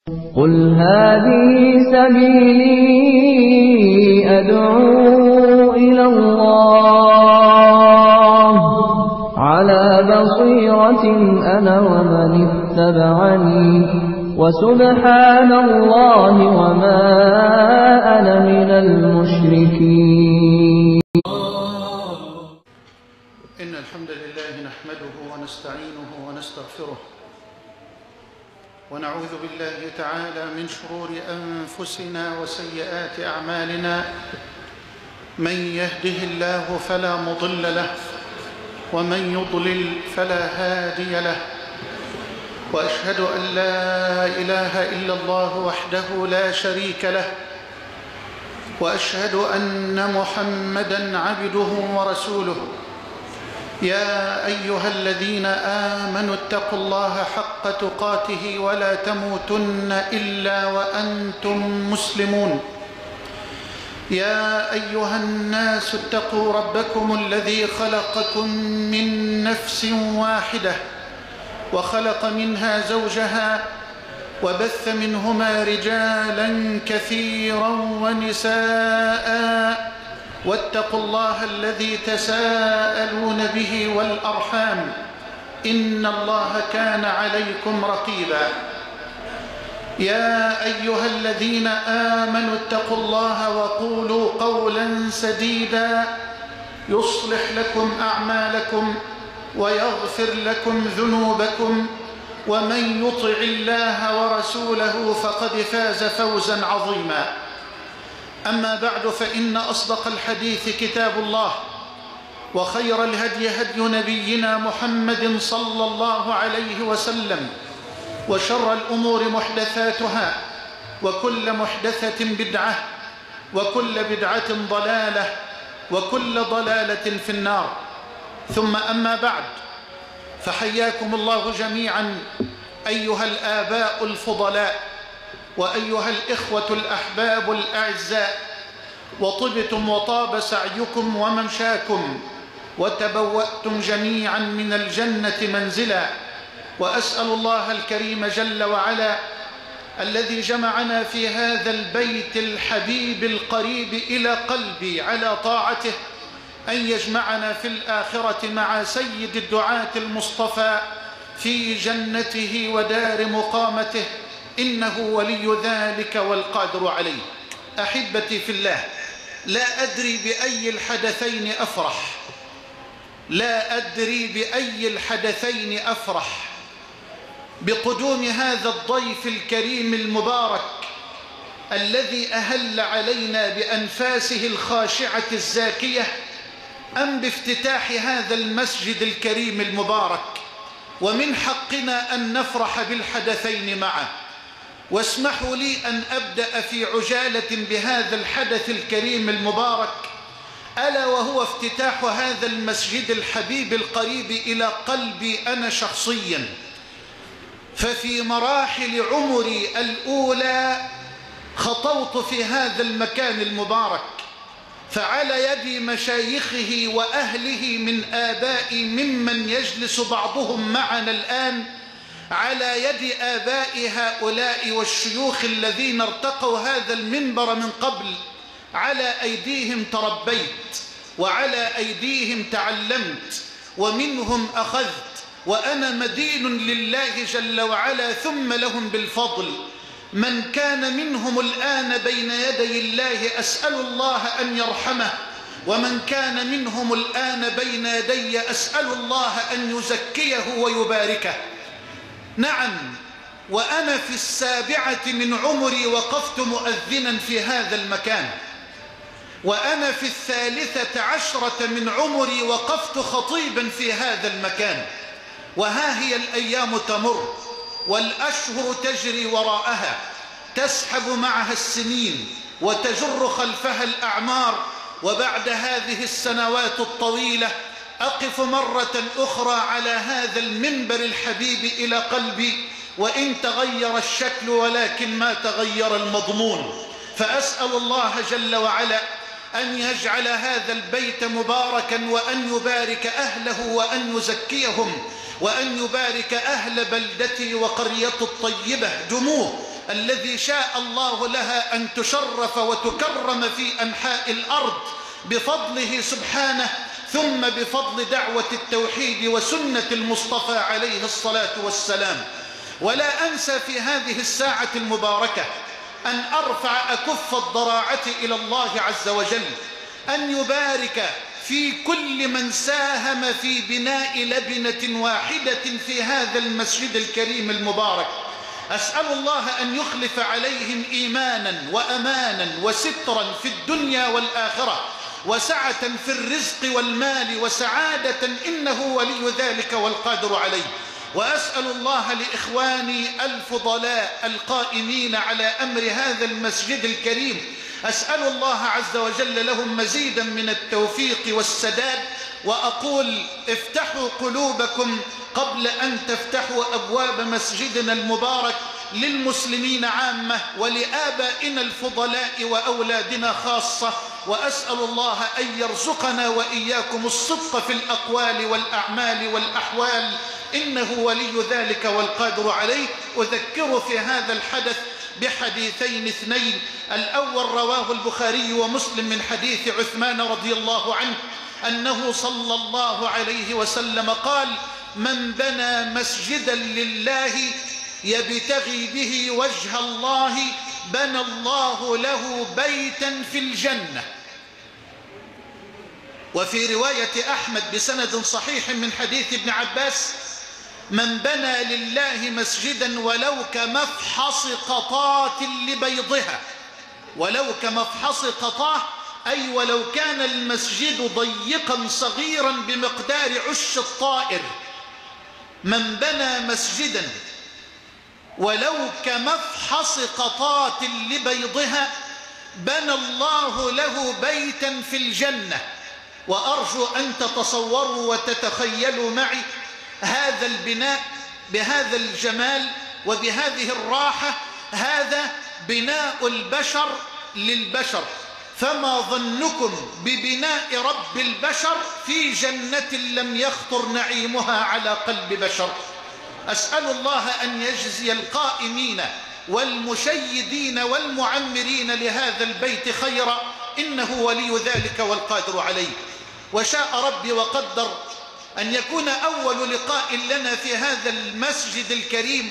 قل هذه سبيلي أدعو إلى الله على بصيرة أنا ومن اتبعني وسبحان الله وما أنا من المشركين. إن الحمد لله نحمده ونستعينه ونستغفره ونعوذ بالله تعالى من شرور أنفسنا وسيئات أعمالنا. من يهده الله فلا مضل له ومن يضلل فلا هادي له، وأشهد أن لا إله إلا الله وحده لا شريك له، وأشهد أن محمدًا عبده ورسوله. يا أيها الذين آمنوا اتقوا الله حق تقاته ولا تموتن إلا وأنتم مسلمون. يا أيها الناس اتقوا ربكم الذي خلقكم من نفس واحدة وخلق منها زوجها وبث منهما رجالا كثيرا ونساء، واتقوا الله الذي تساءلون به والأرحام إن الله كان عليكم رقيبا. يا أيها الذين آمنوا اتقوا الله وقولوا قولا سديدا يصلح لكم أعمالكم ويغفر لكم ذنوبكم، ومن يطع الله ورسوله فقد فاز فوزا عظيما. أما بعد، فإن أصدق الحديث كتاب الله، وخير الهدي هدي نبينا محمد صلى الله عليه وسلم، وشر الأمور محدثاتها، وكل محدثة بدعة، وكل بدعة ضلالة، وكل ضلالة في النار. ثم أما بعد، فحياكم الله جميعا أيها الآباء الفضلاء، وأيها الإخوة الأحباب الأعزاء، وطبتم وطاب سعيكم وممشاكم، وتبوأتم جميعا من الجنة منزلا. وأسأل الله الكريم جل وعلا الذي جمعنا في هذا البيت الحبيب القريب إلى قلبي على طاعته أن يجمعنا في الآخرة مع سيد الدعاة المصطفى في جنته ودار مقامته، إنه ولي ذلك والقادر عليه. أحبتي في الله، لا أدري بأي الحدثين أفرح، لا أدري بأي الحدثين أفرح، بقدوم هذا الضيف الكريم المبارك الذي أهل علينا بأنفاسه الخاشعة الزاكية، أم بافتتاح هذا المسجد الكريم المبارك. ومن حقنا أن نفرح بالحدثين معه. واسمحوا لي أن أبدأ في عجالة بهذا الحدث الكريم المبارك، ألا وهو افتتاح هذا المسجد الحبيب القريب إلى قلبي أنا شخصيا. ففي مراحل عمري الأولى خطوت في هذا المكان المبارك، فعلى يد مشايخه وأهله من آبائي ممن يجلس بعضهم معنا الآن، على يد آباء هؤلاء والشيوخ الذين ارتقوا هذا المنبر من قبل، على أيديهم تربيت وعلى أيديهم تعلمت ومنهم أخذت، وأنا مدين لله جل وعلا ثم لهم بالفضل. من كان منهم الآن بين يدي الله أسأل الله أن يرحمه، ومن كان منهم الآن بين يدي أسأل الله أن يزكيه ويباركه. نعم، وأنا في 7 من عمري وقفت مؤذنا في هذا المكان، وأنا في 13 من عمري وقفت خطيبا في هذا المكان. وها هي الأيام تمر والأشهر تجري وراءها، تسحب معها السنين وتجر خلفها الأعمار، وبعد هذه السنوات الطويلة أقف مرة أخرى على هذا المنبر الحبيب إلى قلبي، وإن تغير الشكل ولكن ما تغير المضمون. فأسأل الله جل وعلا أن يجعل هذا البيت مباركا، وأن يبارك أهله، وأن يزكيهم، وأن يبارك أهل بلدتي وقرية الطيبة دموه الذي شاء الله لها أن تشرف وتكرم في أنحاء الأرض بفضله سبحانه، ثم بفضل دعوة التوحيد وسنة المصطفى عليه الصلاة والسلام. ولا أنسى في هذه الساعة المباركة أن أرفع أكف الضراعة إلى الله عز وجل، أن يبارك في كل من ساهم في بناء لبنة واحدة في هذا المسجد الكريم المبارك. أسأل الله أن يخلف عليهم إيمانا وأمانا وسترا في الدنيا والآخرة، وسعة في الرزق والمال وسعادة، إنه ولي ذلك والقادر عليه. وأسأل الله لإخواني الفضلاء القائمين على أمر هذا المسجد الكريم، أسأل الله عز وجل لهم مزيدا من التوفيق والسداد. وأقول افتحوا قلوبكم قبل أن تفتحوا أبواب مسجدنا المبارك للمسلمين عامة ولآبائنا الفضلاء وأولادنا خاصة. وأسأل الله أن يرزقنا وإياكم الصدق في الأقوال والأعمال والأحوال، إنه ولي ذلك والقادر عليه. أذكر في هذا الحدث بحديثين اثنين. الأول رواه البخاري ومسلم من حديث عثمان رضي الله عنه أنه صلى الله عليه وسلم قال: من بنى مسجدا لله يبتغي به وجه الله بنى الله له بيتا في الجنة. وفي رواية أحمد بسند صحيح من حديث ابن عباس: من بنى لله مسجدا ولو كمفحص قطاة لبيضها، ولو كمفحص قطاة أي ولو كان المسجد ضيقا صغيرا بمقدار عش الطائر. من بنى مسجدا ولو كمفحص قطاة لبيضها بنى الله له بيتا في الجنة. وأرجو أن تتصوروا وتتخيلوا معي هذا البناء بهذا الجمال وبهذه الراحة. هذا بناء البشر للبشر، فما ظنكم ببناء رب البشر في جنة لم يخطر نعيمها على قلب بشر؟ أسأل الله أن يجزي القائمين والمشيدين والمعمرين لهذا البيت خيرا، إنه ولي ذلك والقادر عليه. وشاء ربي وقدر أن يكون أول لقاء لنا في هذا المسجد الكريم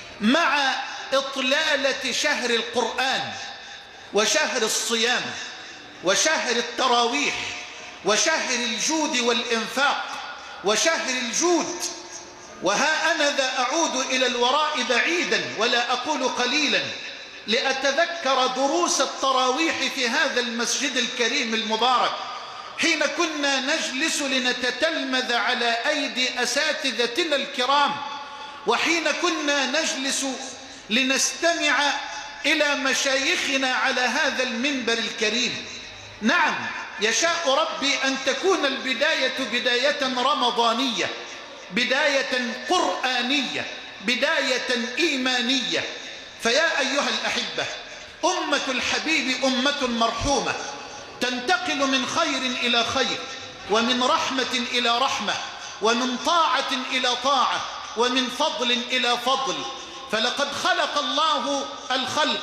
مع إطلالة شهر القرآن وشهر الصيام وشهر التراويح وشهر الجود والإنفاق وشهر الجود. وها أنا ذا أعود إلى الوراء بعيدا ولا أقول قليلا لأتذكر دروس التراويح في هذا المسجد الكريم المبارك، حين كنا نجلس لنتتلمذ على أيدي أساتذتنا الكرام، وحين كنا نجلس لنستمع إلى مشايخنا على هذا المنبر الكريم. نعم، يشاء ربي أن تكون البداية بداية رمضانية، بداية قرآنية، بداية إيمانية. فيا أيها الأحبة، أمة الحبيب أمة مرحومة، تنتقل من خير إلى خير، ومن رحمة إلى رحمة، ومن طاعة إلى طاعة، ومن فضل إلى فضل. فلقد خلق الله الخلق،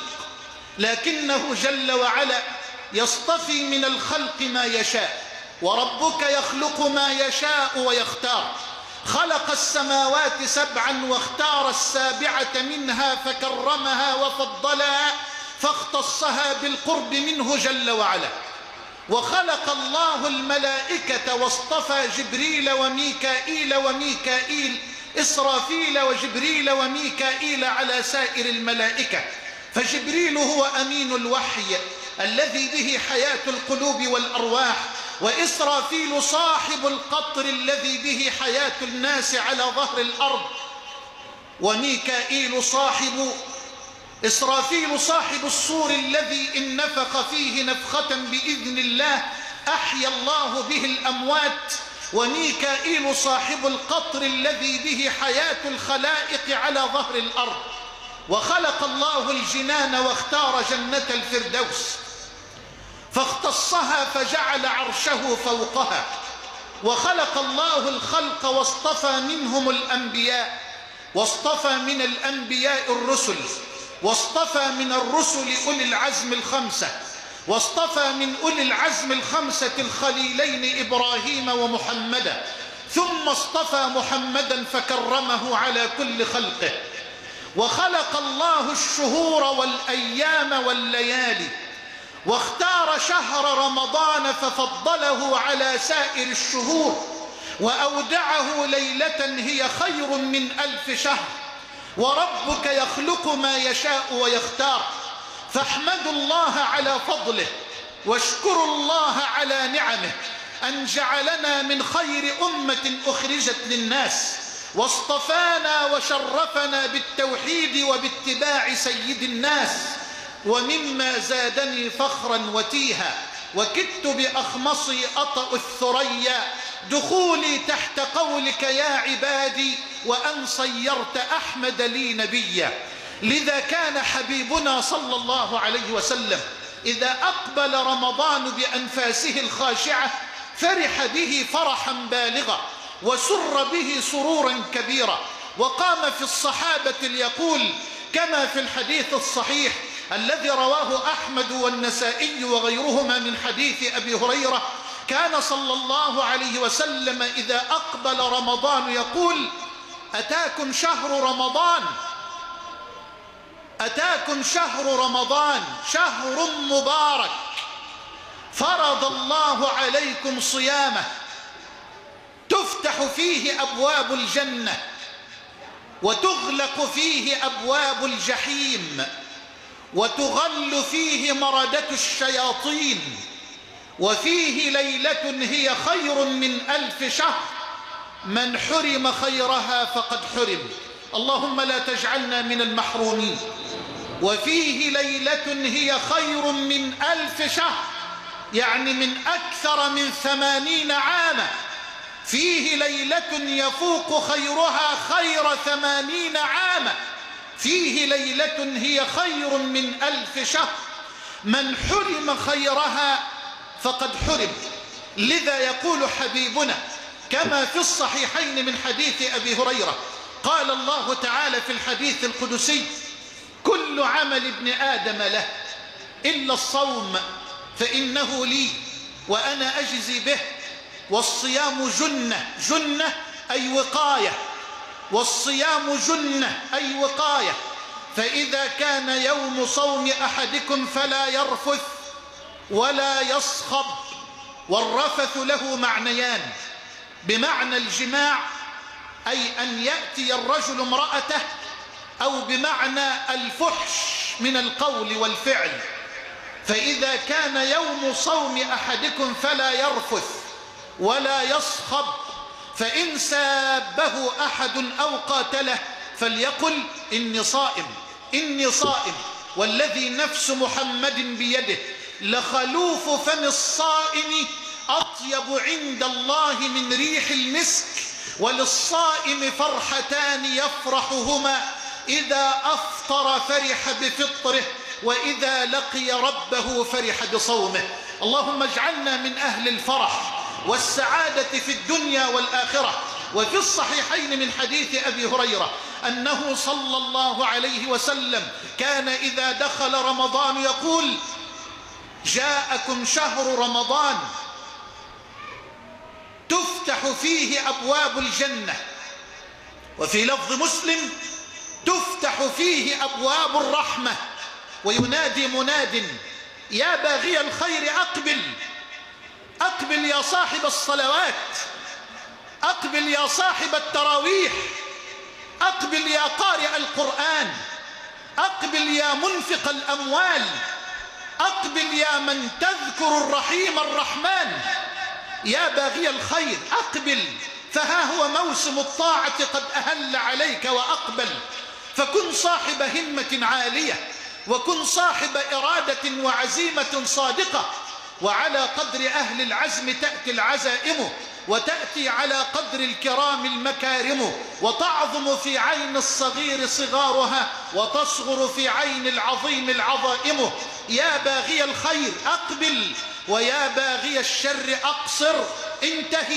لكنه جل وعلا يصطفي من الخلق ما يشاء، وربك يخلق ما يشاء ويختار. خلق السماوات سبعا واختار السابعة منها فكرمها وفضلها فاختصها بالقرب منه جل وعلا. وخلق الله الملائكة واصطفى جبريل وميكائيل إسرافيل وجبريل وميكائيل على سائر الملائكة. فجبريل هو أمين الوحي الذي به حياة القلوب والأرواح، وإسرافيل صاحب القطر الذي به حياة الناس على ظهر الأرض، إسرافيل صاحب الصور الذي إن نفخ فيه نفخة بإذن الله أحيا الله به الأموات، وميكائيل صاحب القطر الذي به حياة الخلائق على ظهر الأرض. وخلق الله الجنان واختار جنة الفردوس فاختصها فجعل عرشه فوقها. وخلق الله الخلق واصطفى منهم الأنبياء، واصطفى من الأنبياء الرسل، واصطفى من الرسل أولي العزم الخمسة، واصطفى من أولي العزم الخمسة الخليلين إبراهيم ومحمدا، ثم اصطفى محمدا فكرمه على كل خلقه. وخلق الله الشهور والأيام والليالي، واختار شهر رمضان ففضله على سائر الشهور، وأودعه ليلة هي خير من 1000 شهر. وربك يخلق ما يشاء ويختار، فاحمدوا الله على فضله واشكروا الله على نعمه أن جعلنا من خير أمة أخرجت للناس، واصطفانا وشرفنا بالتوحيد وباتباع سيد الناس. ومما زادني فخرا وتيها وكدت بأخمصي أطأ الثريا دخولي تحت قولك يا عبادي وأن صيرت أحمد لي نبيا. لذا كان حبيبنا صلى الله عليه وسلم إذا أقبل رمضان بأنفاسه الخاشعة فرح به فرحا بالغا وسر به سرورا كبيرا، وقام في الصحابة ليقول كما في الحديث الصحيح الذي رواه أحمد والنسائي وغيرهما من حديث أبي هريرة: كان صلى الله عليه وسلم إذا أقبل رمضان يقول: أتاكم شهر رمضان، أتاكم شهر رمضان، شهر مبارك فرض الله عليكم صيامه، تفتح فيه أبواب الجنة وتغلق فيه أبواب الجحيم وتغل فيه مردة الشياطين، وفيه ليلة هي خير من 1000 شهر، من حرم خيرها فقد حرم. اللهم لا تجعلنا من المحرومين. وفيه ليلة هي خير من 1000 شهر، يعني من أكثر من 80 عاما. فيه ليلة يفوق خيرها خير 80 عاما، فيه ليلة هي خير من 1000 شهر، من حرم خيرها فقد حرم. لذا يقول حبيبنا كما في الصحيحين من حديث أبي هريرة قال الله تعالى في الحديث القدسي: كل عمل ابن آدم له إلا الصوم فإنه لي وأنا أجزي به. والصيام جنة، جنة أي وقاية، والصيام جنة أي وقاية. فإذا كان يوم صوم أحدكم فلا يرفث ولا يصخب. والرفث له معنيان: بمعنى الجماع أي أن يأتي الرجل امرأته، أو بمعنى الفحش من القول والفعل. فإذا كان يوم صوم أحدكم فلا يرفث ولا يصخب، فإن سابه أحد أو قاتله فليقل إني صائم، إني صائم. والذي نفس محمد بيده لخلوف فم الصائم أطيب عند الله من ريح المسك. وللصائم فرحتان يفرحهما: إذا أفطر فرح بفطره، وإذا لقي ربه فرح بصومه. اللهم اجعلنا من أهل الفرح والسعادة في الدنيا والآخرة. وفي الصحيحين من حديث أبي هريرة أنه صلى الله عليه وسلم كان إذا دخل رمضان يقول: جاءكم شهر رمضان تفتح فيه أبواب الجنة. وفي لفظ مسلم: تفتح فيه أبواب الرحمة. وينادي مناد: يا باغي الخير أقبل، أقبل يا صاحب الصلوات، أقبل يا صاحب التراويح، أقبل يا قارئ القرآن، أقبل يا منفق الأموال، أقبل يا من تذكر الرحيم الرحمن. يا باغي الخير أقبل، فها هو موسم الطاعة قد أهل عليك وأقبل. فكن صاحب همة عالية، وكن صاحب إرادة وعزيمة صادقة. وعلى قدر أهل العزم تأتي العزائم، وتأتي على قدر الكرام المكارم. وتعظم في عين الصغير صغارها، وتصغر في عين العظيم العظائم. يا باغي الخير أقبل، ويا باغي الشر أقصر. انتهي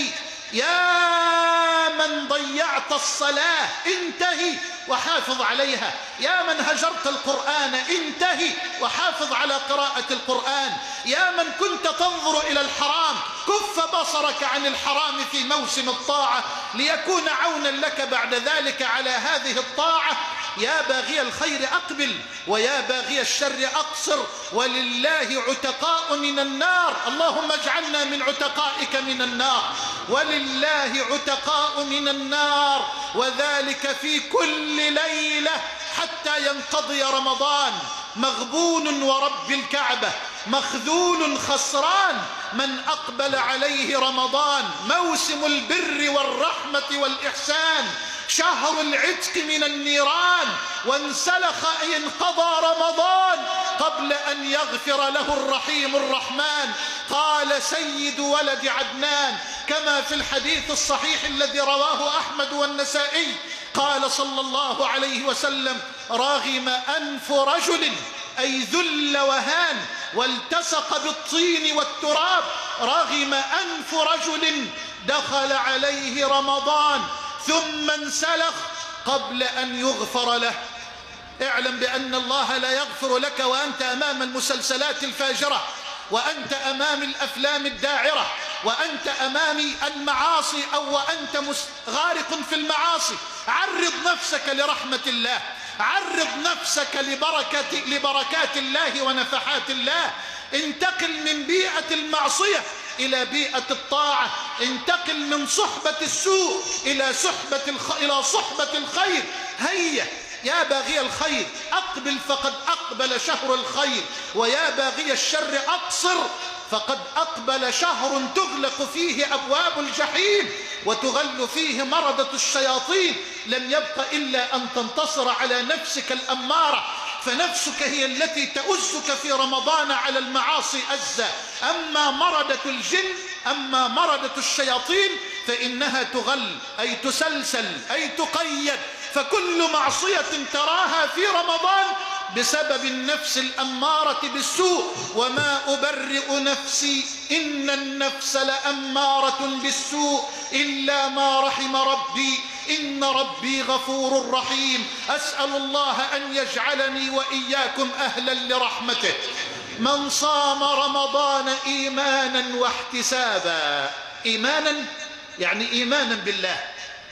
يا من ضيعت الصلاة انتهي وحافظ عليها، يا من هجرت القرآن انتهي وحافظ على قراءة القرآن، يا من كنت تنظر إلى الحرام كف بصرك عن الحرام في موسم الطاعة ليكون عونا لك بعد ذلك على هذه الطاعة. يا باغي الخير أقبل ويا باغي الشر أقصر، ولله عتقاء من النار، اللهم اجعلنا من عتقائك من النار، ولله عتقاء من النار، وذلك في كل ليلة حتى ينقضي رمضان. مغبون ورب الكعبة، مخذول خسران من أقبل عليه رمضان، موسم البر والرحمة والإحسان، شهر العتق من النيران، وانسلخ أي انقضى رمضان قبل أن يغفر له الرحيم الرحمن. قال سيد ولد عدنان كما في الحديث الصحيح الذي رواه أحمد والنسائي، قال صلى الله عليه وسلم: رغم أنف رجل، أي ذل وهان والتصق بالطين والتراب، رغم أنف رجل دخل عليه رمضان ثم انسلخ قبل أن يغفر له. اعلم بأن الله لا يغفر لك وأنت أمام المسلسلات الفاجرة، وأنت أمام الأفلام الداعرة، وأنت أمام المعاصي، أو وأنت غارق في المعاصي. عرض نفسك لرحمة الله، عرض نفسك لبركات الله ونفحات الله. انتقل من بيئة المعصية إلى بيئة الطاعة، انتقل من صحبة السوء إلى صحبة الخير. هيا يا باغي الخير أقبل فقد أقبل شهر الخير، ويا باغي الشر أقصر فقد أقبل شهر تغلق فيه أبواب الجحيم وتغل فيه مردة الشياطين. لم يبق إلا أن تنتصر على نفسك الأمارة، فنفسك هي التي تؤزك في رمضان على المعاصي أزا. أما مردة الجن، أما مردة الشياطين فإنها تغل، أي تسلسل، أي تقيد. فكل معصية تراها في رمضان بسبب النفس الأمارة بالسوء. وما أبرئ نفسي إن النفس لأمارة بالسوء إلا ما رحم ربي إن ربي غفور رحيم. أسأل الله أن يجعلني وإياكم أهلا لرحمته. من صام رمضان إيمانا واحتسابا، إيمانا يعني إيمانا بالله،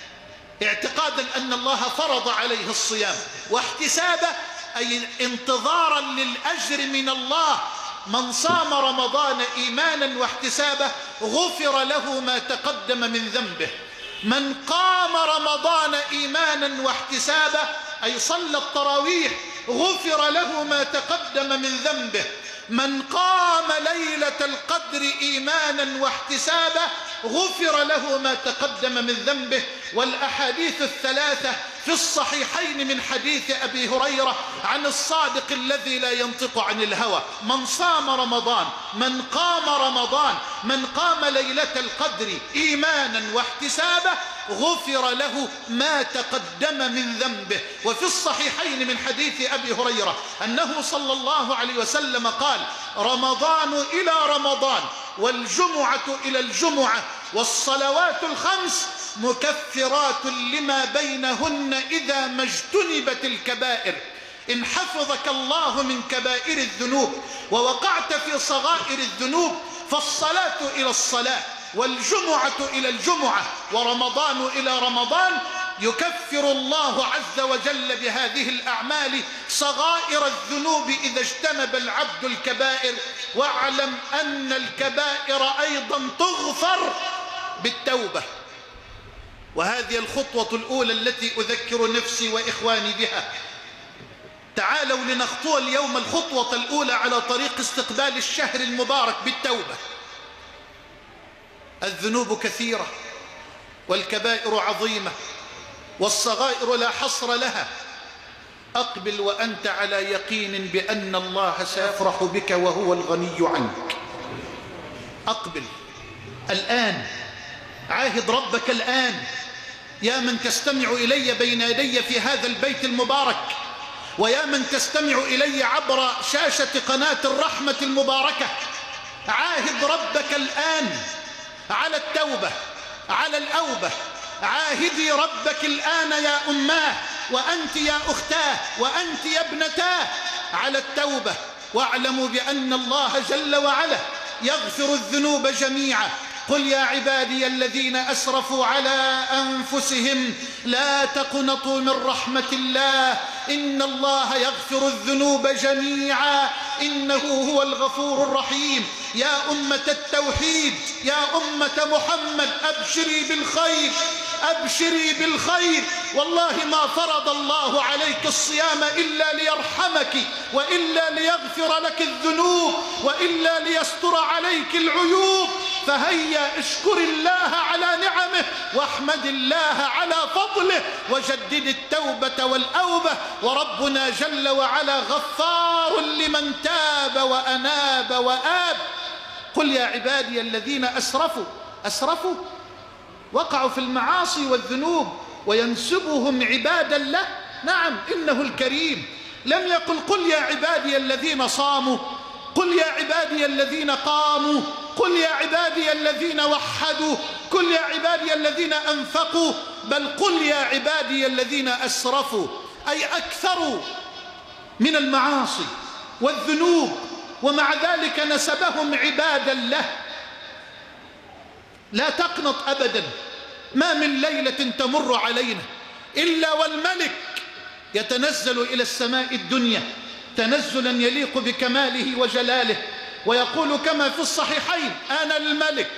اعتقادا أن الله فرض عليه الصيام، واحتسابا أي انتظارا للأجر من الله. من صام رمضان إيمانا واحتسابا غفر له ما تقدم من ذنبه. من قام رمضان إيمانا واحتسابا أي صلى التراويح غفر له ما تقدم من ذنبه. من قام ليلة القدر إيمانا واحتسابا غفر له ما تقدم من ذنبه. والأحاديث الثلاثة في الصحيحين من حديث أبي هريرة عن الصادق الذي لا ينطق عن الهوى: من صام رمضان، من قام رمضان، من قام ليلة القدر إيمانا واحتسابا غفر له ما تقدم من ذنبه. وفي الصحيحين من حديث أبي هريرة أنه صلى الله عليه وسلم قال: رمضان إلى رمضان والجمعة إلى الجمعة والصلوات الخمس مكفرات لما بينهن إذا ما اجتنبت الكبائر. إن حفظك الله من كبائر الذنوب ووقعت في صغائر الذنوب فالصلاة إلى الصلاة والجمعة إلى الجمعة ورمضان إلى رمضان يكفر الله عز وجل بهذه الأعمال صغائر الذنوب إذا اجتنب العبد الكبائر. واعلم أن الكبائر أيضا تغفر بالتوبة، وهذه الخطوة الأولى التي أذكر نفسي وإخواني بها. تعالوا لنخطو اليوم الخطوة الأولى على طريق استقبال الشهر المبارك بالتوبة. الذنوب كثيرة والكبائر عظيمة والصغائر لا حصر لها. أقبل وأنت على يقين بأن الله سيفرح بك وهو الغني عنك. أقبل الآن، عاهد ربك الآن. يا من تستمع إلي بين يدي في هذا البيت المبارك، ويا من تستمع إلي عبر شاشة قناة الرحمة المباركة، عاهد ربك الآن على التوبة، على الأوبة. عاهدي ربك الآن يا أماه، وأنت يا أختاه، وأنت يا ابنتاه، على التوبة. واعلموا بأن الله جل وعلا يغفر الذنوب جميعا. قل يا عبادي الذين أسرفوا على أنفسهم لا تقنطوا من رحمة الله إن الله يغفر الذنوب جميعا إنه هو الغفور الرحيم. يا أمة التوحيد، يا أمة محمد، أبشري بالخير، أبشري بالخير. والله ما فرض الله عليك الصيام إلا ليرحمك، وإلا ليغفر لك الذنوب، وإلا ليستر عليك العيوب. فهيا اشكر الله على نعمه، واحمد الله على فضله، وجدد التوبة والأوبة. وربنا جل وعلا غفار لمن تاب وأناب وآب. قل يا عبادي الذين أسرفوا وقعوا في المعاصي والذنوب وينسبهم عبادا له. نعم، إنه الكريم. لم يقل قل يا عبادي الذين صاموا، قل يا عبادي الذين قاموا، قل يا عبادي الذين وحدوا، قل يا عبادي الذين أنفقوا، بل قل يا عبادي الذين أسرفوا، أي أكثروا من المعاصي والذنوب، ومع ذلك نسبهم عبادا له. لا تقنط أبدا. ما من ليلة تمر علينا إلا والملك يتنزل إلى السماء الدنيا تنزلا يليق بكماله وجلاله، ويقول كما في الصحيحين: أنا الملك،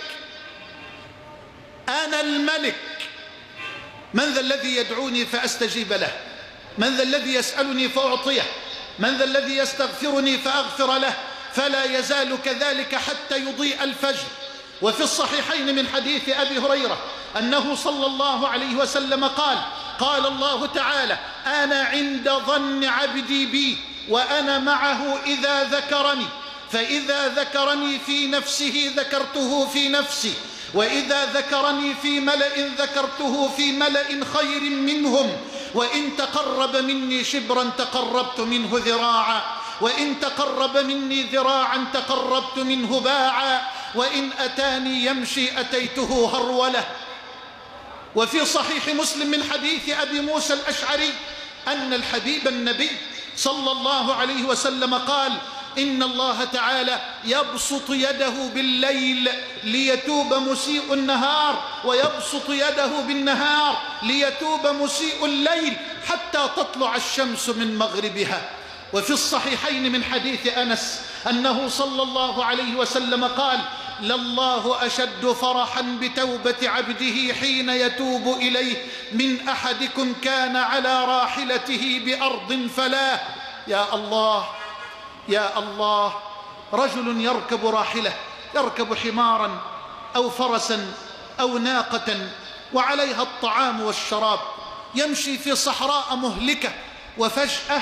أنا الملك، من ذا الذي يدعوني فأستجيب له، من ذا الذي يسألني فأعطيه، من ذا الذي يستغفرني فأغفر له. فلا يزال كذلك حتى يضيء الفجر. وفي الصحيحين من حديث أبي هريرة أنه صلى الله عليه وسلم قال: قال الله تعالى: أنا عند ظن عبدي بي وأنا معه إذا ذكرني، فإذا ذكرني في نفسه ذكرته في نفسي، وإذا ذكرني في ملأ ذكرته في ملأ خير منهم، وإن تقرب مني شبرا تقربت منه ذراعا، وإن تقرب مني ذراعا تقربت منه باعا، وإن أتاني يمشي أتيته هرولة. وفي صحيح مسلم من حديث أبي موسى الأشعري أن الحبيب النبي صلى الله عليه وسلم قال: إن الله تعالى يبسط يده بالليل ليتوب مسيء النهار، ويبسط يده بالنهار ليتوب مسيء الليل، حتى تطلع الشمس من مغربها. وفي الصحيحين من حديث أنس أنه صلى الله عليه وسلم قال: لله أشد فرحا بتوبة عبده حين يتوب إليه من أحدكم كان على راحلته بأرض فلاه. يا الله، يا الله، رجل يركب راحلة، يركب حمارا أو فرسا أو ناقة وعليها الطعام والشراب، يمشي في صحراء مهلكة، وفجأة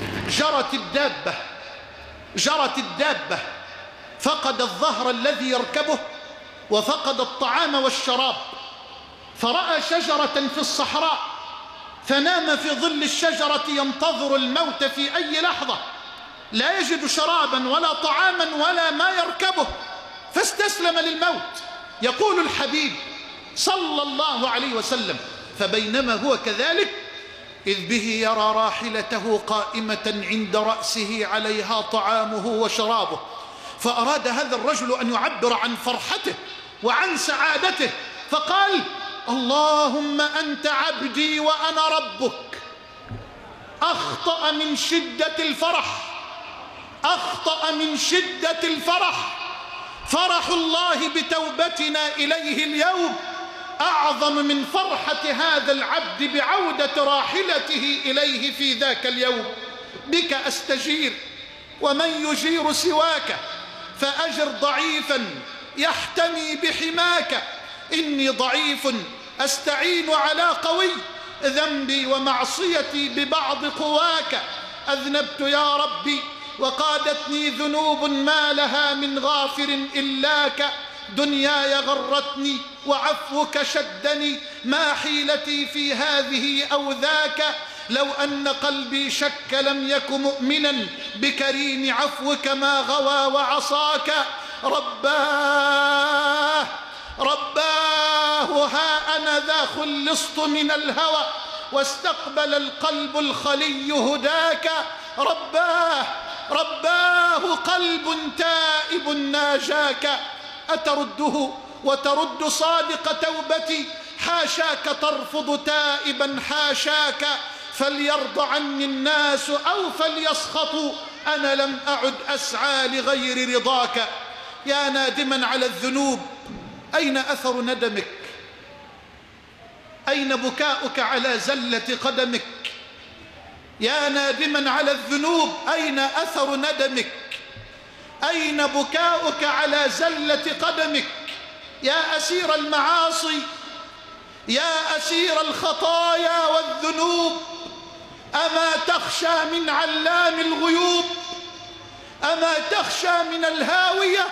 جرت الدابة، فقد الظهر الذي يركبه وفقد الطعام والشراب، فرأى شجرة في الصحراء فنام في ظل الشجرة ينتظر الموت في أي لحظة، لا يجد شرابا ولا طعاما ولا ما يركبه، فاستسلم للموت. يقول الحبيب صلى الله عليه وسلم: فبينما هو كذلك إذ به يرى راحلته قائمة عند رأسه عليها طعامه وشرابه، فأراد هذا الرجل أن يعبر عن فرحته وعن سعادته، فقال: اللهم أنت عبدي وأنا ربك. أخطأ من شدة الفرح، أخطأ من شدة الفرح. فرح الله بتوبتنا إليه اليوم أعظم من فرحة هذا العبد بعودة راحلته إليه في ذاك اليوم. بك أستجير ومن يجير سواك، فأجر ضعيفا يحتمي بحماك. إني ضعيف أستعين على قوي، ذنبي ومعصيتي ببعض قواك. أذنبت يا ربي وقادتني ذنوب ما لها من غافر إلاك. دنياي غرتني وعفوك شدني، ما حيلتي في هذه أو ذاك. لو أن قلبي شك لم يك مؤمنا، بكريم عفوك ما غوى وعصاك. رباه ها أنا ذا خلصت من الهوى واستقبل القلب الخلي هداك. رباه قلب تائب ناجاك، أترده وترد صادق توبتي؟ حاشاك ترفض تائبا حاشاك. فليرضى عني الناس أو فليسخطوا، أنا لم أعد أسعى لغير رضاك. يا نادما على الذنوب، أين أثر ندمك؟ أين بكاؤك على زلة قدمك؟ يا نادما على الذنوب، أين أثر ندمك؟ أين بكاؤك على زلة قدمك؟ يا أسير المعاصي، يا أسير الخطايا والذنوب، أما تخشى من علام الغيوب؟ أما تخشى من الهاوية؟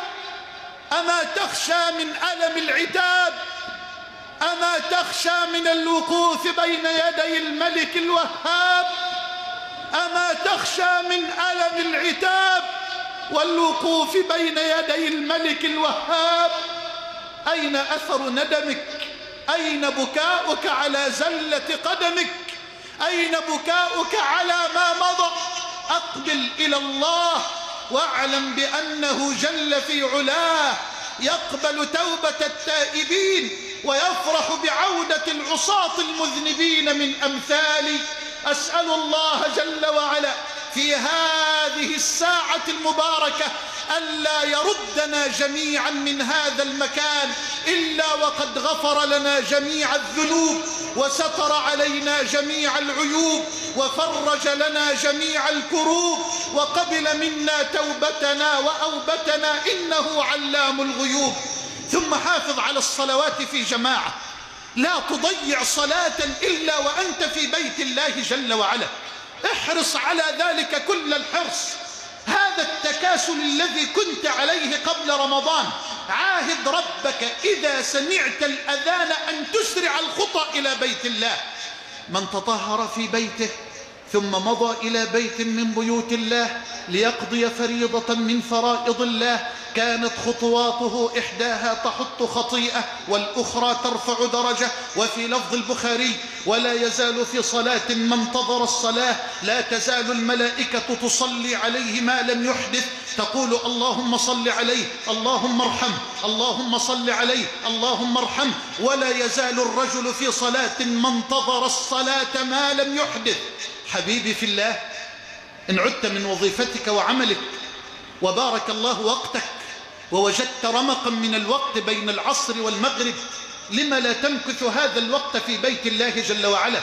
أما تخشى من ألم العتاب؟ أما تخشى من الوقوف بين يدي الملك الوهاب؟ أما تخشى من ألم العتاب والوقوف بين يدي الملك الوهاب؟ أين أثر ندمك؟ أين بكاؤك على زلة قدمك؟ أين بكاؤك على ما مضى؟ أقبل إلى الله واعلم بأنه جل في علاه يقبل توبة التائبين ويفرح بعودة العصاة المذنبين من أمثالي. أسأل الله جل وعلا في هذه الساعة المباركة ألا يردنا جميعا من هذا المكان إلا وقد غفر لنا جميع الذنوب وستر علينا جميع العيوب وفرج لنا جميع الكروب وقبل منا توبتنا وأوبتنا، إنه علام الغيوب. ثم حافظ على الصلوات في جماعة، لا تضيع صلاة إلا وأنت في بيت الله جل وعلا، احرص على ذلك كل الحرص. هذا التكاسل الذي كنت عليه قبل رمضان، عاهد ربك إذا سمعت الأذان أن تسرع الخطى إلى بيت الله. من تطهر في بيته ثم مضى إلى بيت من بيوت الله ليقضي فريضة من فرائض الله كانت خطواته إحداها تحط خطيئة والأخرى ترفع درجة. وفي لفظ البخاري: ولا يزال في صلاة ما انتظر الصلاة لا تزال الملائكة تصلي عليه ما لم يحدث، تقول: اللهم صل عليه، اللهم ارحمه، اللهم صل عليه، اللهم ارحمه. ولا يزال الرجل في صلاة ما انتظر الصلاة ما لم يحدث. حبيبي في الله، إن عدت من وظيفتك وعملك وبارك الله وقتك ووجدت رمقا من الوقت بين العصر والمغرب، لما لا تمكث هذا الوقت في بيت الله جل وعلا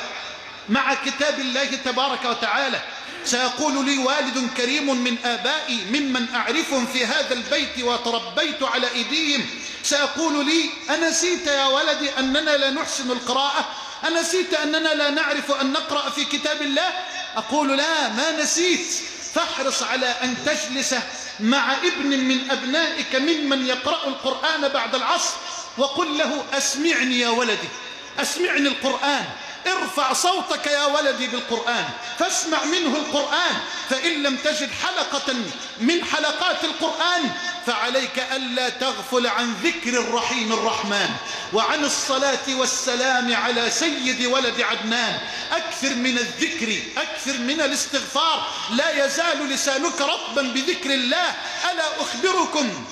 مع كتاب الله تبارك وتعالى؟ سيقول لي والد كريم من آبائي ممن أعرفهم في هذا البيت وتربيت على أيديهم، سيقول لي: أنسيت يا ولدي أننا لا نحسن القراءة؟ أنسيت أننا لا نعرف أن نقرأ في كتاب الله؟ أقول: لا، ما نسيت. فاحرص على أن تجلس مع ابن من أبنائك ممن يقرأ القرآن بعد العصر وقل له: أسمعني يا ولدي، أسمعني القرآن، ارفع صوتك يا ولدي بالقرآن، فاسمع منه القرآن. فإن لم تجد حلقة من حلقات القرآن فعليك ألا تغفل عن ذكر الرحيم الرحمن وعن الصلاة والسلام على سيد ولد عدنان. أكثر من الذكر، أكثر من الاستغفار، لا يزال لسانك رطبا بذكر الله. ألا أخبركم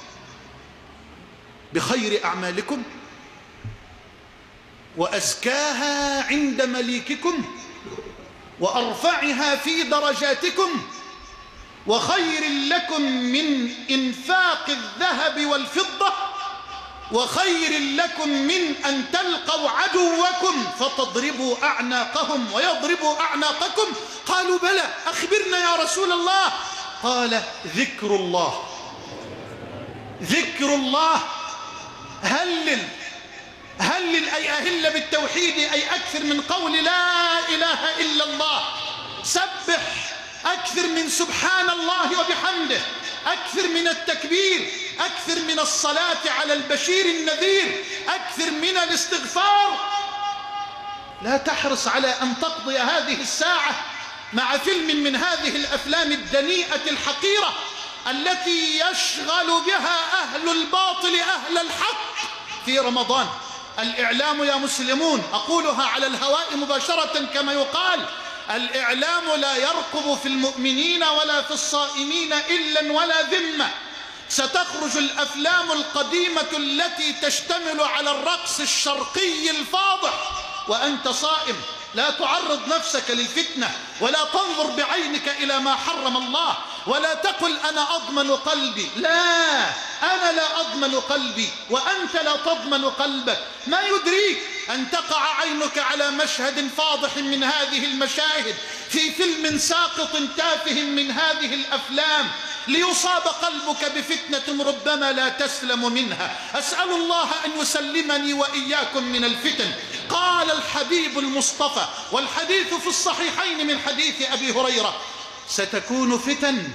بخير أعمالكم وأزكاها عند مليككم وأرفعها في درجاتكم وخير لكم من إنفاق الذهب والفضة وخير لكم من أن تلقوا عدوكم فتضربوا أعناقهم ويضربوا أعناقكم؟ قالوا: بلى، أخبرنا يا رسول الله. قال: ذكر الله، ذكر الله. هلل أي أهل بالتوحيد، أي أكثر من قول لا إله إلا الله. سبح، أكثر من سبحان الله وبحمده، أكثر من التكبير، أكثر من الصلاة على البشير النذير، أكثر من الاستغفار. لا تحرص على أن تقضي هذه الساعة مع فيلم من هذه الأفلام الدنيئة الحقيرة التي يشغل بها أهل الباطل أهل الحق في رمضان. الإعلام يا مسلمون، أقولها على الهواء مباشرة كما يقال، الإعلام لا يرقب في المؤمنين ولا في الصائمين إلا ولا ذمة. ستخرج الأفلام القديمة التي تشتمل على الرقص الشرقي الفاضح وأنت صائم. لا تعرض نفسك للفتنة، ولا تنظر بعينك إلى ما حرم الله، ولا تقل أنا أضمن قلبي. لا، أنا لا أضمن قلبي وأنت لا تضمن قلبك. ما يدريك أن تقع عينك على مشهد فاضح من هذه المشاهد في فيلم ساقط تافه من هذه الأفلام، ليصاب قلبك بفتنة ربما لا تسلم منها. أسأل الله أن يسلمني وإياكم من الفتن. قال الحبيب المصطفى، والحديث في الصحيحين من حديث أبي هريرة: ستكون فتن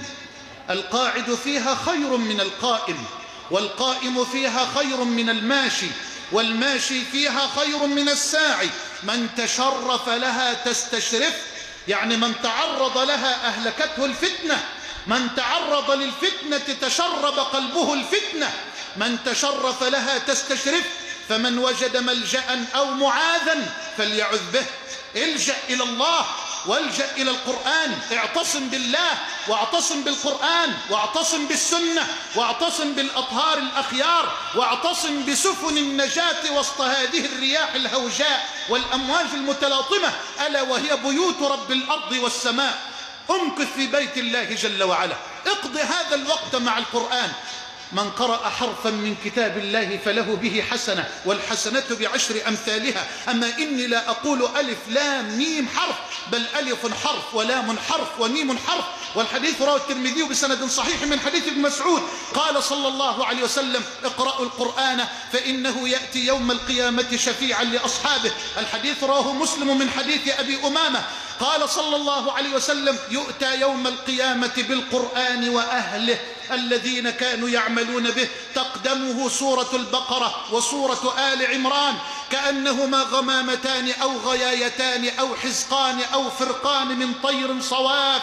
القاعد فيها خير من القائم، والقائم فيها خير من الماشي، والماشي فيها خير من الساعي. من تشرف لها تستشرف، يعني من تعرض لها أهلكته الفتنة. من تعرض للفتنة تشرب قلبه الفتنة. من تشرف لها تستشرف. فمن وجد ملجأ أو معاذا فليعذ به. الجأ إلى الله والجأ إلى القرآن. اعتصم بالله واعتصم بالقرآن واعتصم بالسنة واعتصم بالأطهار الأخيار واعتصم بسفن النجاة وسط هذه الرياح الهوجاء والأمواج المتلاطمة، ألا وهي بيوت رب الأرض والسماء. امكث في بيت الله جل وعلا، اقض هذا الوقت مع القرآن. من قرأ حرفا من كتاب الله فله به حسنة، والحسنة بعشر أمثالها. أما إني لا أقول ألف لام ميم حرف، بل ألف حرف ولام حرف وميم حرف. والحديث رواه الترمذي بسند صحيح من حديث ابن مسعود قال صلى الله عليه وسلم: اقرأوا القرآن فإنه يأتي يوم القيامة شفيعا لأصحابه. الحديث رواه مسلم من حديث أبي أمامة قال صلى الله عليه وسلم: يؤتى يوم القيامة بالقرآن وأهله الذين كانوا يعملون به، تقدمه سورة البقرة وسورة آل عمران، كأنهما غمامتان أو غيايتان أو حزقان أو فرقان من طير صواف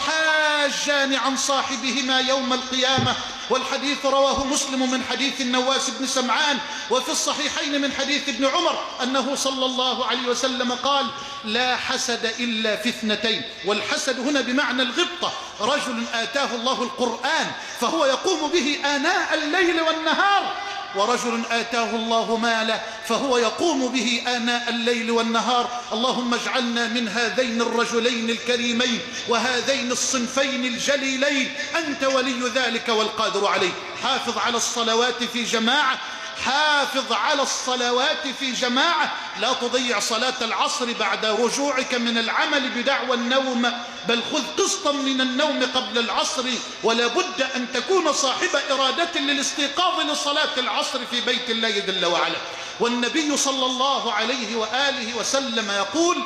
تحاجان عن صاحبهما يوم القيامة. والحديث رواه مسلم من حديث النواس بن سمعان، وفي الصحيحين من حديث ابن عمر أنه صلى الله عليه وسلم قال: لا حسد إلا في اثنتين. والحسد هنا بمعنى الغبطة. رجل آتاه الله القرآن فهو يقوم به آناء الليل والنهار، ورجل آتاه الله مالا فهو يقوم به آناء الليل والنهار. اللهم اجعلنا من هذين الرجلين الكريمين وهذين الصنفين الجليلين، أنت ولي ذلك والقادر عليه. حافظ على الصلوات في جماعة، حافظ على الصلوات في جماعة. لا تضيع صلاة العصر بعد رجوعك من العمل بدعوى النوم، بل خذ قسطا من النوم قبل العصر، ولا بد أن تكون صاحب إرادة للاستيقاظ لصلاة العصر في بيت الله جل وعلا. والنبي صلى الله عليه وآله وسلم يقول: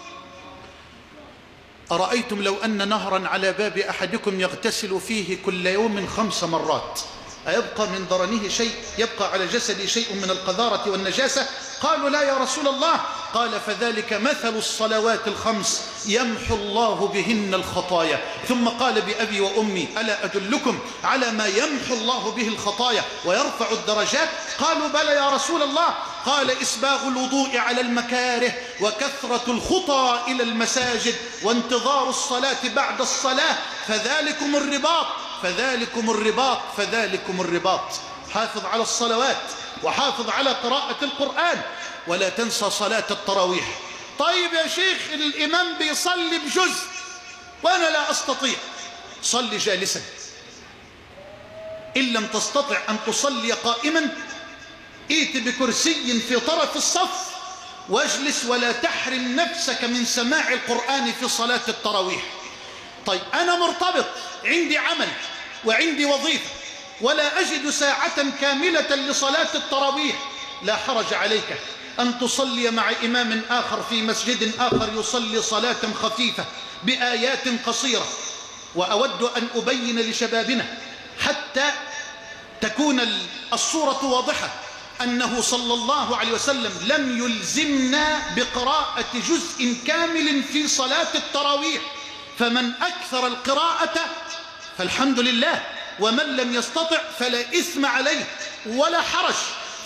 أرأيتم لو أن نهرا على باب أحدكم يغتسل فيه كل يوم 5 مرات، أيبقى من درنه شيء؟ يبقى على جسده شيء من القذارة والنجاسة؟ قالوا: لا يا رسول الله. قال: فذلك مثل الصلوات الخمس يمحو الله بهن الخطايا. ثم قال: بأبي وأمي ألا أدلكم على ما يمحو الله به الخطايا ويرفع الدرجات؟ قالوا: بلى يا رسول الله. قال: إسباغ الوضوء على المكاره، وكثرة الخطى إلى المساجد، وانتظار الصلاة بعد الصلاة، فذلكم الرباط فذلكم الرباط فذلكم الرباط. حافظ على الصلوات وحافظ على قراءة القرآن، ولا تنسى صلاة التراويح. طيب يا شيخ، الإمام بيصلي بجزء وأنا لا أستطيع. صلي جالسا، إن لم تستطع أن تصلي قائما ائت بكرسي في طرف الصف واجلس، ولا تحرم نفسك من سماع القرآن في صلاة التراويح. طيب أنا مرتبط، عندي عمل وعندي وظيفة ولا أجد ساعة كاملة لصلاة التراويح، لا حرج عليك أن تصلي مع إمام آخر في مسجد آخر يصلي صلاة خفيفة بآيات قصيرة. وأود أن أبين لشبابنا حتى تكون الصورة واضحة أنه صلى الله عليه وسلم لم يلزمنا بقراءة جزء كامل في صلاة التراويح، فمن أكثر القراءة فالحمد لله، ومن لم يستطع فلا إثم عليه ولا حرج.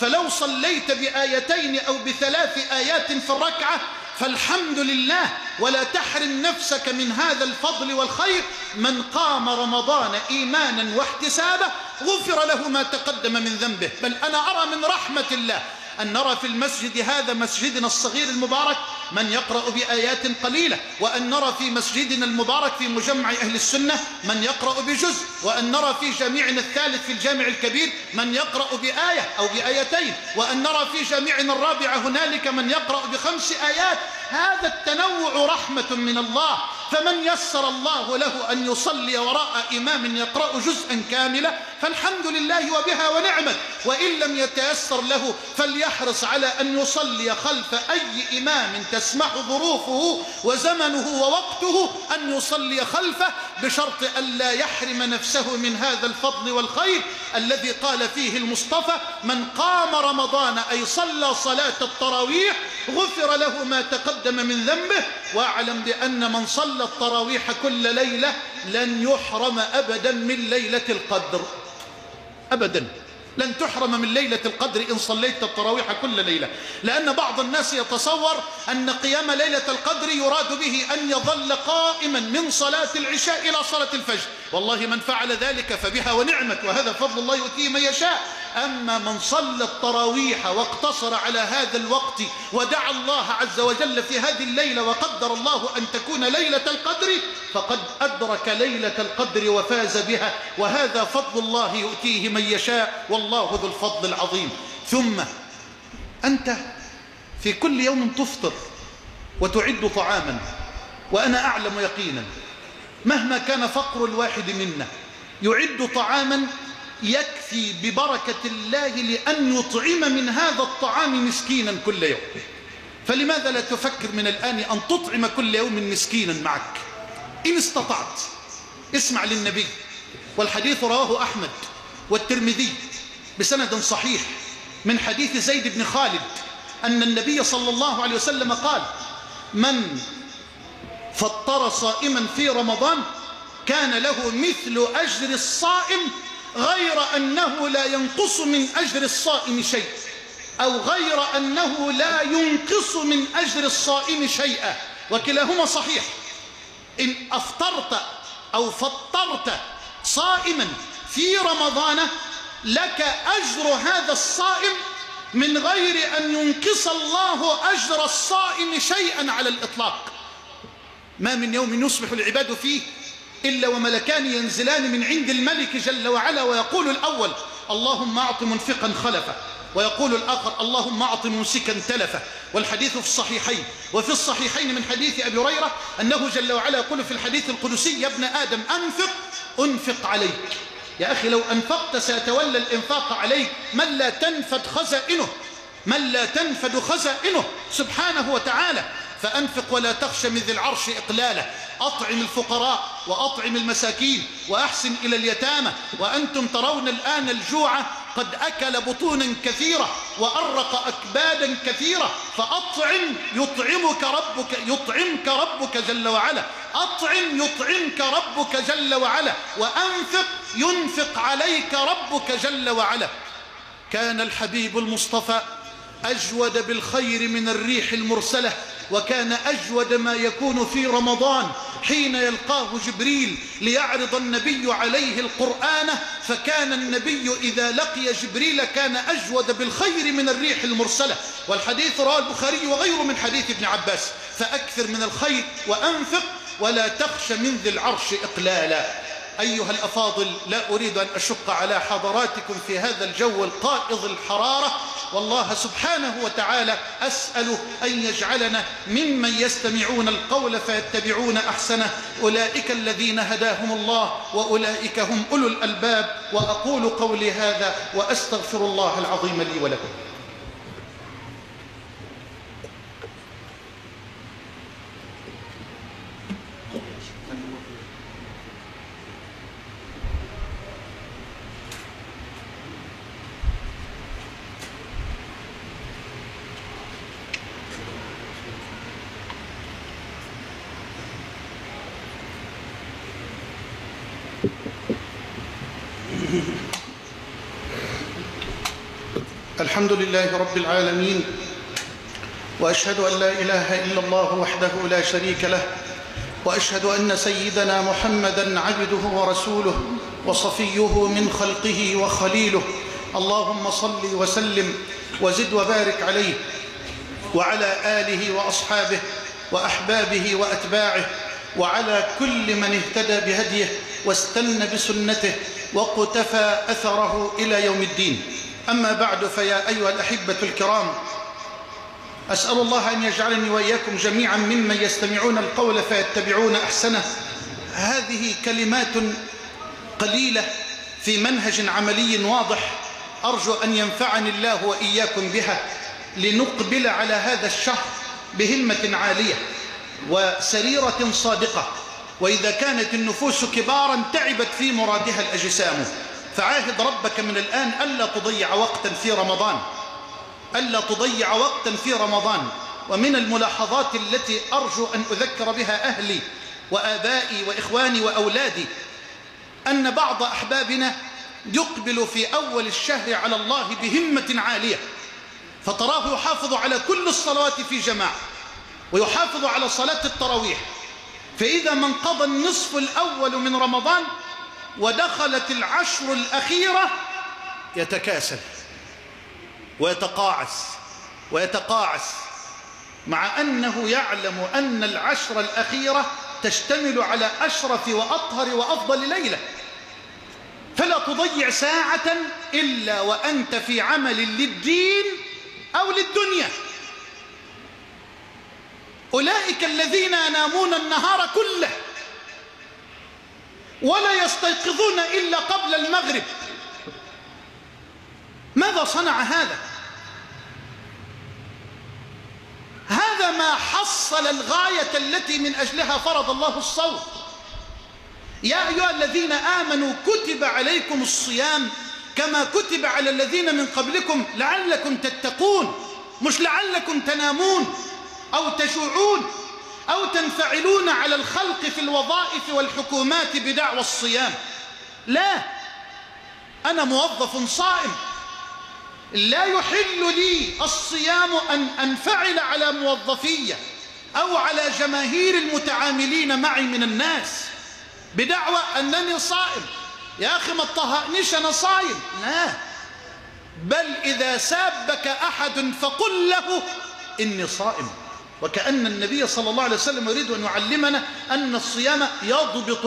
فلو صليت بآيتين أو ب3 آيات في الركعة فالحمد لله، ولا تحرم نفسك من هذا الفضل والخير. من قام رمضان إيمانا واحتسابا غفر له ما تقدم من ذنبه. بل أنا أرى من رحمة الله أن نرى في المسجد هذا، مسجدنا الصغير المبارك، من يقرأ بآيات قليلة، وأن نرى في مسجدنا المبارك في مجمع أهل السنة من يقرأ بجزء، وأن نرى في جامعنا الثالث في الجامع الكبير من يقرأ بآية أو بآيتين، وأن نرى في جامعنا الرابعة هنالك من يقرأ ب5 آيات. هذا التنوع رحمة من الله. فمن يسر الله له أن يصلي وراء إمام يقرأ جزءا كاملا فالحمد لله وبها ونعمت، وإن لم يتيسر له فليحرص على أن يصلي خلف أي إمام تسمح ظروفه وزمنه ووقته أن يصلي خلفه، بشرط ألا يحرم نفسه من هذا الفضل والخير الذي قال فيه المصطفى: من قام رمضان أي صلى صلاة التراويح غفر له ما تقدم من ذنبه. واعلم بأن من صلى التراويح كل ليلة لن يحرم أبدا من ليلة القدر، أبدا لن تحرم من ليلة القدر إن صليت التراويح كل ليلة. لأن بعض الناس يتصور أن قيام ليلة القدر يراد به أن يظل قائما من صلاة العشاء إلى صلاة الفجر. والله من فعل ذلك فبها ونعمت، وهذا فضل الله يؤتيه من يشاء. أما من صلى التراويح واقتصر على هذا الوقت ودعا الله عز وجل في هذه الليلة وقدر الله أن تكون ليلة القدر فقد أدرك ليلة القدر وفاز بها، وهذا فضل الله يؤتيه من يشاء، والله ذو الفضل العظيم. ثم أنت في كل يوم تفطر وتعد طعاما، وأنا أعلم يقينا مهما كان فقر الواحد منا يعد طعاما يكفي ببركة الله لأن يطعم من هذا الطعام مسكينا كل يوم. فلماذا لا تفكر من الآن أن تطعم كل يوم مسكينا معك إن استطعت؟ اسمع للنبي، والحديث رواه أحمد والترمذي بسند صحيح من حديث زيد بن خالد أن النبي صلى الله عليه وسلم قال: من فطر صائما في رمضان كان له مثل أجر الصائم غير أنه لا ينقص من أجر الصائم شيء، أو غير أنه لا ينقص من أجر الصائم شيئا، وكلاهما صحيح. إن أفطرت أو فطرت صائما في رمضان لك أجر هذا الصائم من غير أن ينقص الله أجر الصائم شيئا على الإطلاق. ما من يوم يصبح العباد فيه إلا وملكان ينزلان من عند الملك جل وعلا، ويقول الأول: اللهم أعط منفقا خلفه، ويقول الآخر: اللهم أعط ممسكا تلفه. والحديث في الصحيحين. وفي الصحيحين من حديث أبي هريرة أنه جل وعلا يقول في الحديث القدسي: يا ابن آدم أنفق عليك. يا أخي لو أنفقت سيتولى الإنفاق عليك من لا تنفد خزائنه، من لا تنفد خزائنه سبحانه وتعالى. فأنفق ولا تخش من ذي العرش إقلاله. أطعم الفقراء وأطعم المساكين وأحسن إلى اليتامى، وأنتم ترون الآن الجوع قد أكل بطونا كثيرة وأرق أكبادا كثيرة، فأطعم يطعمك ربك جل وعلا. أطعم يطعمك ربك جل وعلا، وأنفق ينفق عليك ربك جل وعلا. كان الحبيب المصطفى أجود بالخير من الريح المرسلة، وكان أجود ما يكون في رمضان حين يلقاه جبريل ليعرض النبي عليه القرآن، فكان النبي إذا لقي جبريل كان أجود بالخير من الريح المرسلة. والحديث رواه البخاري وغيره من حديث ابن عباس. فأكثر من الخير وأنفق ولا تخش من ذي العرش إقلالا. أيها الأفاضل، لا أريد أن أشق على حضراتكم في هذا الجو القائض الحرارة، والله سبحانه وتعالى أسأل أن يجعلنا ممن يستمعون القول فيتبعون أحسنه. أولئك الذين هداهم الله وأولئك هم أولو الألباب. وأقول قولي هذا وأستغفر الله العظيم لي ولكم. الحمد لله رب العالمين، وأشهد أن لا إله إلا الله وحده لا شريك له، وأشهد أن سيدنا محمدًا عبده ورسوله وصفيه من خلقه وخليله. اللهم صل وسلم وزد وبارك عليه وعلى آله وأصحابه وأحبابه وأتباعه وعلى كل من اهتدى بهديه واستنى بسنته وقتفى أثره إلى يوم الدين. أما بعد، فيا أيها الأحبة الكرام، أسأل الله أن يجعلني وإياكم جميعا ممن يستمعون القول فيتبعون أحسنه. هذه كلمات قليلة في منهج عملي واضح، أرجو أن ينفعني الله وإياكم بها لنقبل على هذا الشهر بهمة عالية وسريرة صادقة. وإذا كانت النفوس كبارا تعبت في مرادها الأجسام، فعاهد ربك من الآن ألا تضيع وقتا في رمضان، ألا تضيع وقتا في رمضان. ومن الملاحظات التي أرجو أن أذكر بها أهلي وآبائي وإخواني وأولادي أن بعض أحبابنا يقبل في أول الشهر على الله بهمة عالية، فتراه يحافظ على كل الصلوات في جماعة ويحافظ على صلاة التراويح، فإذا ما انقضى النصف الأول من رمضان ودخلت العشر الأخيرة يتكاسل ويتقاعس مع أنه يعلم أن العشر الأخيرة تشتمل على أشرف وأطهر وأفضل ليلة. فلا تضيع ساعة إلا وأنت في عمل للدين أو للدنيا. أولئك الذين ينامون النهار كله ولا يستيقظون إلا قبل المغرب. ماذا صنع هذا؟ هذا ما حصل الغاية التي من أجلها فرض الله الصوم. يا أيها الذين آمنوا كتب عليكم الصيام كما كتب على الذين من قبلكم لعلكم تتقون، مش لعلكم تنامون أو تجوعون أو تنفعلون على الخلق في الوظائف والحكومات بدعوى الصيام. لا، أنا موظف صائم، لا يحل لي الصيام أن أنفعل على موظفية أو على جماهير المتعاملين معي من الناس بدعوى أنني صائم. يا أخي ما تطهقنيش أنا صايم، لا، بل إذا سابك أحد فقل له إني صائم. وكأن النبي صلى الله عليه وسلم يريد أن يعلمنا أن الصيام يضبط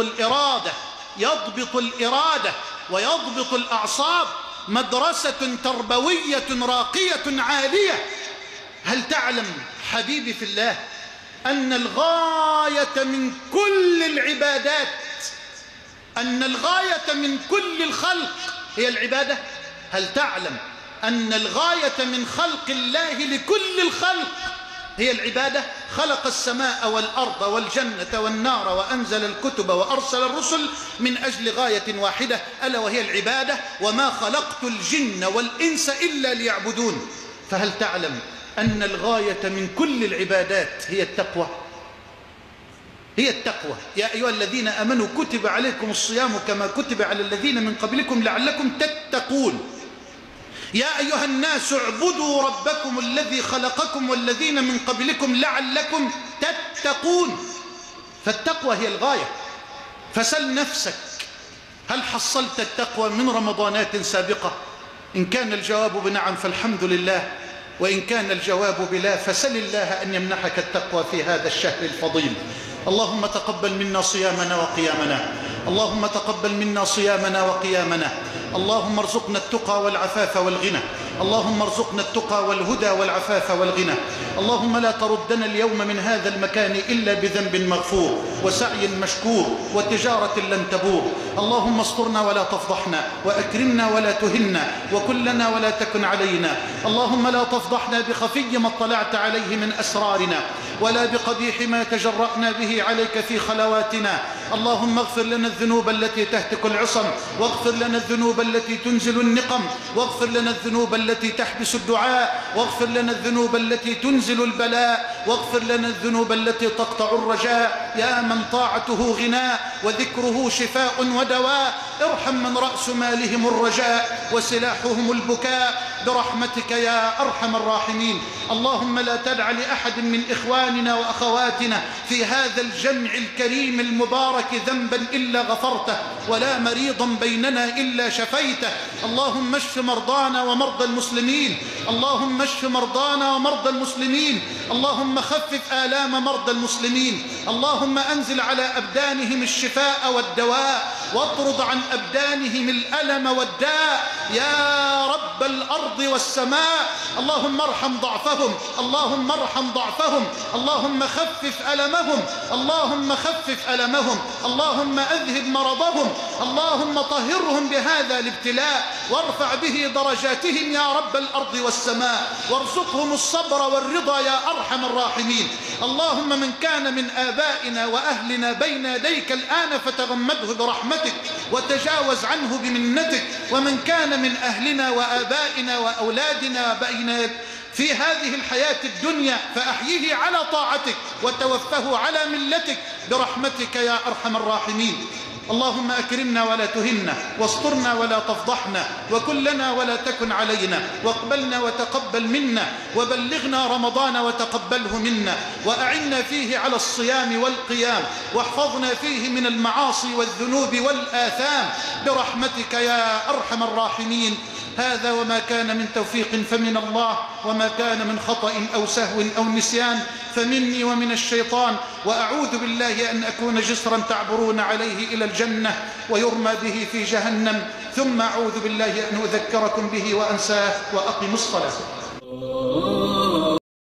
الإرادة ويضبط الأعصاب، مدرسة تربوية راقية عالية. هل تعلم حبيبي في الله أن الغاية من كل العبادات، أن الغاية من كل الخلق هي العبادة؟ هل تعلم أن الغاية من خلق الله لكل الخلق هي العبادة؟ خلق السماء والأرض والجنة والنار وأنزل الكتب وأرسل الرسل من أجل غاية واحدة ألا وهي العبادة. وما خلقت الجن والإنس إلا ليعبدون. فهل تعلم أن الغاية من كل العبادات هي التقوى؟ هي التقوى. يا أيها الذين آمنوا كتب عليكم الصيام كما كتب على الذين من قبلكم لعلكم تتقون. يا أيها الناس اعبدوا ربكم الذي خلقكم والذين من قبلكم لعلكم تتقون. فالتقوى هي الغاية. فسل نفسك، هل حصلت التقوى من رمضانات سابقة؟ إن كان الجواب بنعم فالحمد لله، وإن كان الجواب بلا فسل الله أن يمنحك التقوى في هذا الشهر الفضيل. اللهم تقبل منا صيامنا وقيامنا، اللهم تقبل منا صيامنا وقيامنا. اللهم ارزقنا التقى والعفاف والغنى، اللهم ارزقنا التقى والهدى والعفاف والغنى. اللهم لا تردنا اليوم من هذا المكان إلا بذنب مغفور وسعي مشكور وتجارة لن تبور. اللهم استرنا ولا تفضحنا، وأكرمنا ولا تهنا، وكلنا ولا تكن علينا. اللهم لا تفضحنا بخفي ما اطلعت عليه من أسرارنا، ولا بقبيح ما تجرأنا به عليك في خلواتنا. اللهم اغفر لنا الذنوب التي تهتك العصم، واغفر لنا الذنوب التي تنزل النقم، واغفر لنا الذنوب التي تحبس الدعاء، واغفر لنا الذنوب التي تنزل البلاء، واغفر لنا الذنوب التي تقطع الرجاء. يا من طاعته غناء وذكره شفاء ودواء، ارحم من رأس مالهم الرجاء وسلاحهم البكاء برحمتك يا أرحم الراحمين. اللهم لا تدع لأحد من إخواننا وأخواتنا في هذا الجمع الكريم المبارك ذنبا إلا غفرته، ولا مريضا بيننا إلا شفيته. اللهم اشف مرضانا ومرضى المسلمين، اللهم اشف مرضانا ومرضى المسلمين، اللهم خفف آلام مرضى المسلمين، اللهم أنزل على أبدانهم الشفاء والدواء، واطرد عن أبدانهم الألم والداء يا رب الأرض والسماء. اللهم ارحم ضعفهم، اللهم ارحم ضعفهم، اللهم خفف ألمهم، اللهم خفف ألمهم، اللهم أذهب مرضهم، اللهم طهرهم بهذا الابتلاء وارفع به درجاتهم يا رب الأرض والسماء، وارزقهم الصبر والرضا يا أرحم الراحمين. اللهم من كان من آبائنا وأهلنا بين يديك الآن فتغمده برحمتك وتجاوز عنه بمنتك، ومن كان من أهلنا وآبائنا وأولادنا في هذه الحياة الدنيا فأحيه على طاعتك وتوفه على ملتك برحمتك يا أرحم الراحمين. اللهم أكرمنا ولا تهنا، واسترنا ولا تفضحنا، وكن لنا ولا تكن علينا، واقبلنا وتقبل منا، وبلغنا رمضان وتقبله منا، وأعنا فيه على الصيام والقيام، واحفظنا فيه من المعاصي والذنوب والآثام برحمتك يا أرحم الراحمين. هذا وما كان من توفيق فمن الله، وما كان من خطأ أو سهو أو نسيان فمني ومن الشيطان، وأعوذ بالله أن أكون جسرا تعبرون عليه إلى الجنة ويرمى به في جهنم، ثم أعوذ بالله أن أذكركم به وأنساه. وأقم الصلاة.